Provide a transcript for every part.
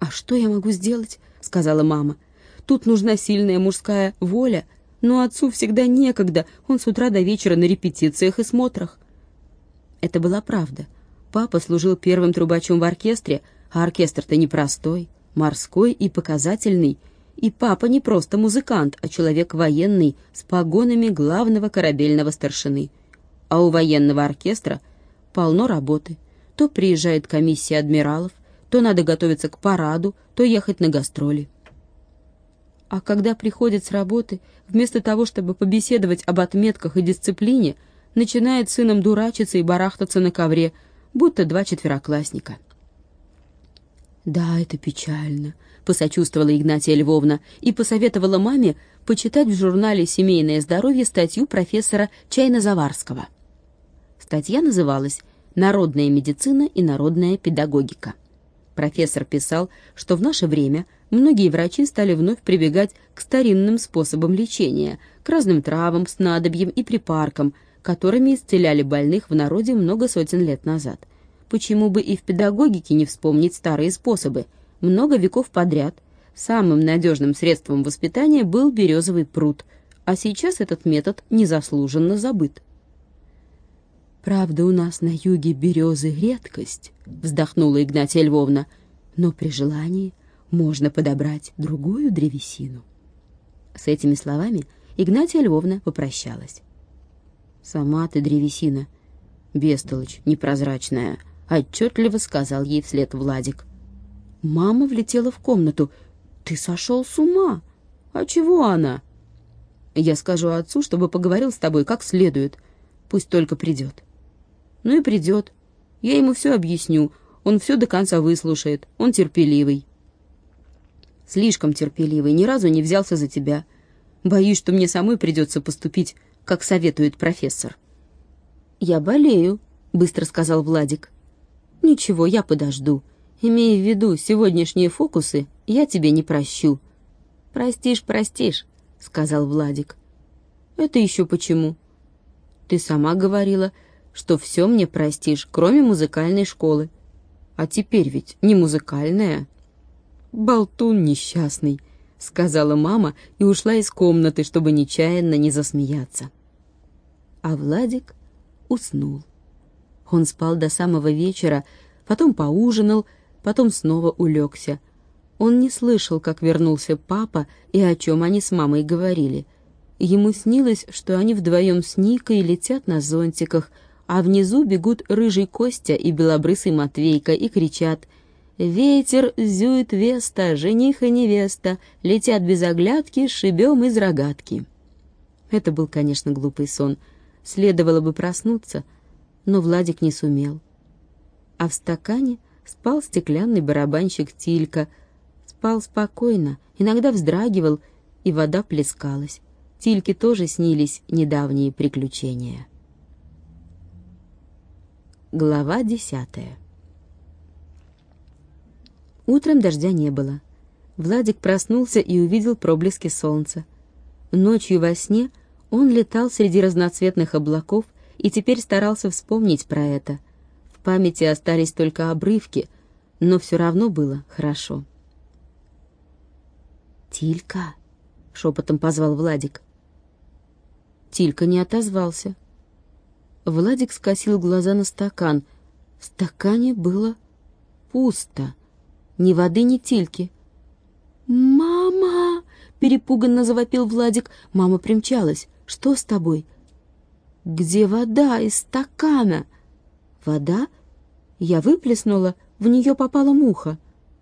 «А что я могу сделать?» — сказала мама. «Тут нужна сильная мужская воля, но отцу всегда некогда, он с утра до вечера на репетициях и смотрах». Это была правда. Папа служил первым трубачом в оркестре, а оркестр-то непростой, морской и показательный. И папа не просто музыкант, а человек военный с погонами главного корабельного старшины. А у военного оркестра полно работы. То приезжает комиссия адмиралов, то надо готовиться к параду, то ехать на гастроли. А когда приходит с работы, вместо того, чтобы побеседовать об отметках и дисциплине, начинает с сыном дурачиться и барахтаться на ковре, будто два четвероклассника. «Да, это печально», — посочувствовала Игнатия Львовна и посоветовала маме почитать в журнале «Семейное здоровье» статью профессора Чайно-Заварского. Статья называлась «Народная медицина и народная педагогика». Профессор писал, что в наше время многие врачи стали вновь прибегать к старинным способам лечения, к разным травам, снадобьям и припаркам, которыми исцеляли больных в народе много сотен лет назад. Почему бы и в педагогике не вспомнить старые способы? Много веков подряд самым надежным средством воспитания был березовый пруд, а сейчас этот метод незаслуженно забыт. «Правда, у нас на юге березы редкость», — вздохнула Игнатия Львовна, «но при желании можно подобрать другую древесину». С этими словами Игнатия Львовна попрощалась. «Сама ты древесина, бестолочь непрозрачная», — отчетливо сказал ей вслед Владик. Мама влетела в комнату. «Ты сошел с ума? А чего она?» «Я скажу отцу, чтобы поговорил с тобой как следует. Пусть только придет». «Ну и придет. Я ему все объясню. Он все до конца выслушает. Он терпеливый». «Слишком терпеливый. Ни разу не взялся за тебя. Боюсь, что мне самой придется поступить, как советует профессор». «Я болею», — быстро сказал Владик. «Ничего, я подожду. Имея в виду сегодняшние фокусы, я тебе не прощу». «Простишь, простишь», — сказал Владик. «Это еще почему?» «Ты сама говорила, что все мне простишь, кроме музыкальной школы. А теперь ведь не музыкальная». «Болтун несчастный», — сказала мама и ушла из комнаты, чтобы нечаянно не засмеяться. А Владик уснул. Он спал до самого вечера, потом поужинал, потом снова улегся. Он не слышал, как вернулся папа и о чем они с мамой говорили. Ему снилось, что они вдвоем с Никой летят на зонтиках, а внизу бегут рыжий Костя и белобрысый Матвейка и кричат: «Ветер зюит веста, жених и невеста, летят без оглядки, шибем из рогатки». Это был, конечно, глупый сон. Следовало бы проснуться, но Владик не сумел. А в стакане спал стеклянный барабанщик Тилька. Спал спокойно, иногда вздрагивал, и вода плескалась. Тильке тоже снились недавние приключения. Глава 10. Утром дождя не было. Владик проснулся и увидел проблески солнца. Ночью во сне он летал среди разноцветных облаков и теперь старался вспомнить про это. В памяти остались только обрывки, но все равно было хорошо. «Тилька!» — шепотом позвал Владик. Тилька не отозвался. Владик скосил глаза на стакан. В стакане было пусто. Ни воды, ни Тильки. «Мама!» — перепуганно завопил Владик. Мама примчалась. «Что с тобой?» «Где вода из стакана?» «Вода?» Я выплеснула, в нее попала муха.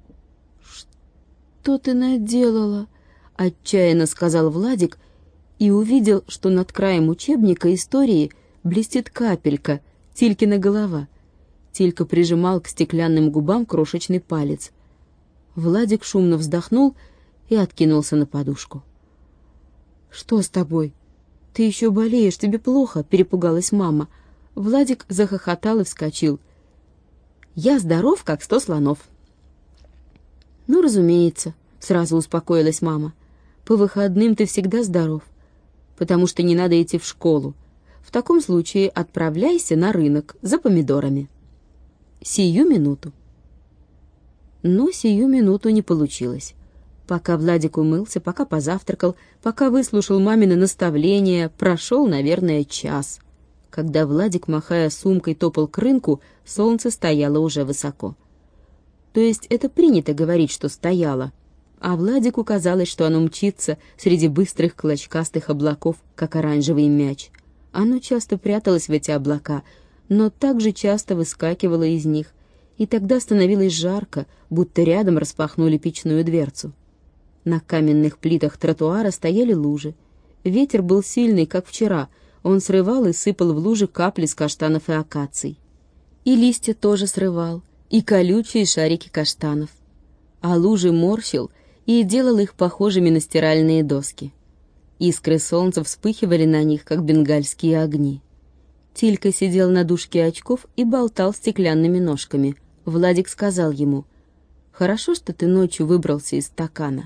«Что ты наделала?» — отчаянно сказал Владик и увидел, что над краем учебника истории блестит капелька, Тилькина голова. Тилька прижимал к стеклянным губам крошечный палец. Владик шумно вздохнул и откинулся на подушку. «Что с тобой? Ты еще болеешь, тебе плохо?» — перепугалась мама. Владик захохотал и вскочил. «Я здоров, как 100 слонов». «Ну, разумеется», — сразу успокоилась мама. «По выходным ты всегда здоров, потому что не надо идти в школу. В таком случае отправляйся на рынок за помидорами. Сию минуту». Но сию минуту не получилось. Пока Владик умылся, пока позавтракал, пока выслушал мамины наставления, прошел, наверное, час. Когда Владик, махая сумкой, топал к рынку, солнце стояло уже высоко. То есть это принято говорить, что стояло, а Владику казалось, что оно мчится среди быстрых клочкастых облаков, как оранжевый мяч. Оно часто пряталось в эти облака, но также часто выскакивало из них, и тогда становилось жарко, будто рядом распахнули печную дверцу. На каменных плитах тротуара стояли лужи. Ветер был сильный, как вчера, он срывал и сыпал в лужи капли с каштанов и акаций. И листья тоже срывал, и колючие шарики каштанов. А лужи морщил и делал их похожими на стиральные доски. Искры солнца вспыхивали на них, как бенгальские огни. Тилька сидел на дужке очков и болтал стеклянными ножками. Владик сказал ему: «Хорошо, что ты ночью выбрался из стакана».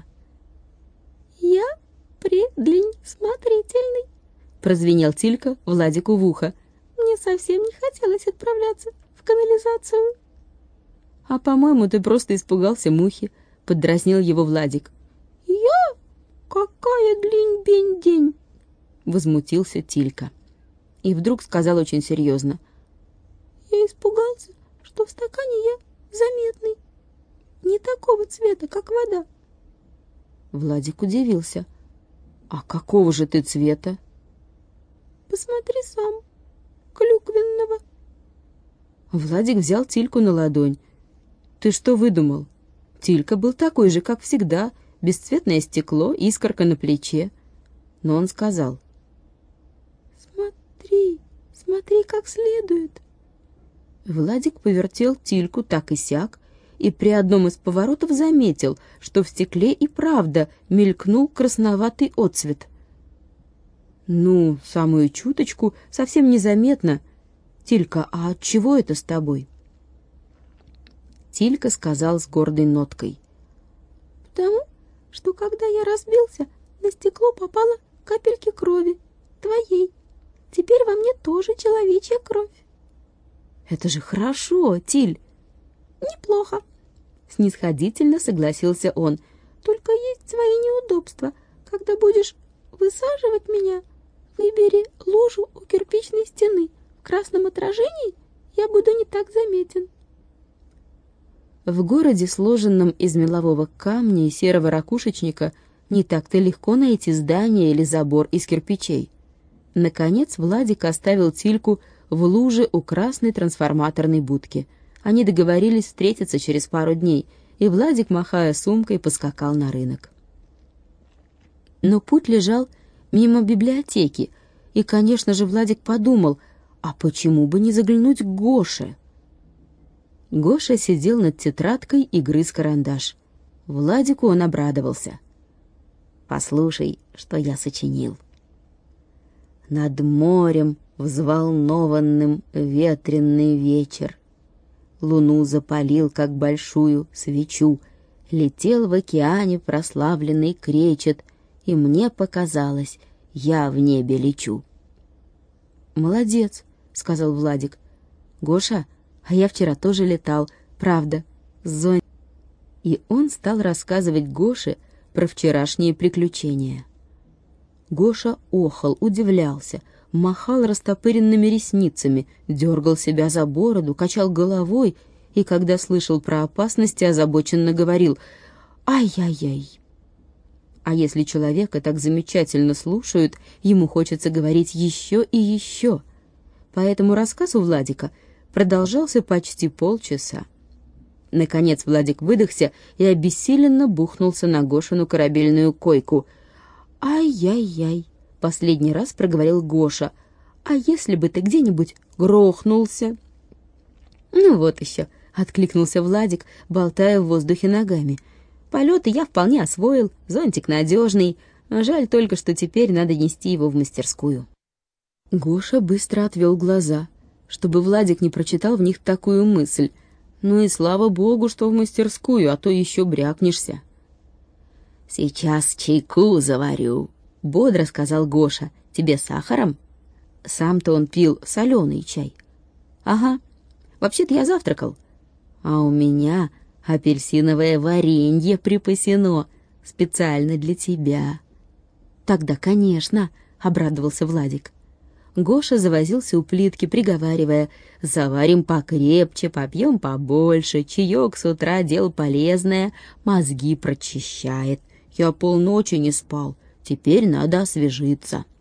«Я предлинь смотрительный», — прозвенел Тилька Владику в ухо. «Мне совсем не хотелось отправляться в канализацию». «А, по-моему, ты просто испугался мухи», — поддразнил его Владик. «Я? Какая длинь-бень-день?» — возмутился Тилька. И вдруг сказал очень серьезно: «Я испугался, что в стакане я заметный, не такого цвета, как вода». Владик удивился. «А какого же ты цвета?» «Посмотри сам, клюквенного». Владик взял Тильку на ладонь. «Ты что выдумал? Тилька был такой же, как всегда, бесцветное стекло, искорка на плече». Но он сказал: «Смотри, смотри как следует». Владик повертел Тильку так и сяк, и при одном из поворотов заметил, что в стекле и правда мелькнул красноватый отцвет. «Ну, самую чуточку, совсем незаметно. Тилька, а от чего это с тобой?» Тилька сказал с гордой ноткой: «Потому что, когда я разбился, на стекло попало капельки крови, твоей. Теперь во мне тоже человечья кровь». «Это же хорошо, Тиль!» «Неплохо», — снисходительно согласился он. «Только есть свои неудобства. Когда будешь высаживать меня, выбери лужу у кирпичной стены. В красном отражении я буду не так заметен». В городе, сложенном из мелового камня и серого ракушечника, не так-то легко найти здание или забор из кирпичей. Наконец Владик оставил Тильку в луже у красной трансформаторной будки. Они договорились встретиться через пару дней, и Владик, махая сумкой, поскакал на рынок. Но путь лежал мимо библиотеки, и, конечно же, Владик подумал, а почему бы не заглянуть к Гоше? Гоша сидел над тетрадкой и грыз карандаш. Владику он обрадовался. «Послушай, что я сочинил». Над морем взволнованным ветреный вечер. Луну запалил, как большую свечу. Летел в океане прославленный кречет, и мне показалось, я в небе лечу. «Молодец», — сказал Владик. «Гоша, а я вчера тоже летал, правда, с зонтиком». И он стал рассказывать Гоше про вчерашние приключения. Гоша охал, удивлялся, махал растопыренными ресницами, дергал себя за бороду, качал головой и, когда слышал про опасности, озабоченно говорил: «Ай-яй-яй». А если человека так замечательно слушают, ему хочется говорить еще и еще. Поэтому рассказ у Владика продолжался почти полчаса. Наконец Владик выдохся и обессиленно бухнулся на Гошину корабельную койку. «Ай-яй-яй», — последний раз проговорил Гоша. «А если бы ты где-нибудь грохнулся?» «Ну вот еще», — откликнулся Владик, болтая в воздухе ногами. «Полеты я вполне освоил, зонтик надежный. Жаль только, что теперь надо нести его в мастерскую». Гоша быстро отвел глаза, чтобы Владик не прочитал в них такую мысль. «Ну и слава богу, что в мастерскую, а то еще брякнешься». «Сейчас чайку заварю», — бодро сказал Гоша. «Тебе сахаром?» Сам-то он пил соленый чай. «Ага, вообще-то я завтракал». «А у меня Апельсиновое варенье припасено специально для тебя». «Тогда, конечно», — обрадовался Владик. Гоша завозился у плитки, приговаривая: «Заварим покрепче, попьем побольше, чаек с утра дело полезное, мозги прочищает. Я полночи не спал, теперь надо освежиться».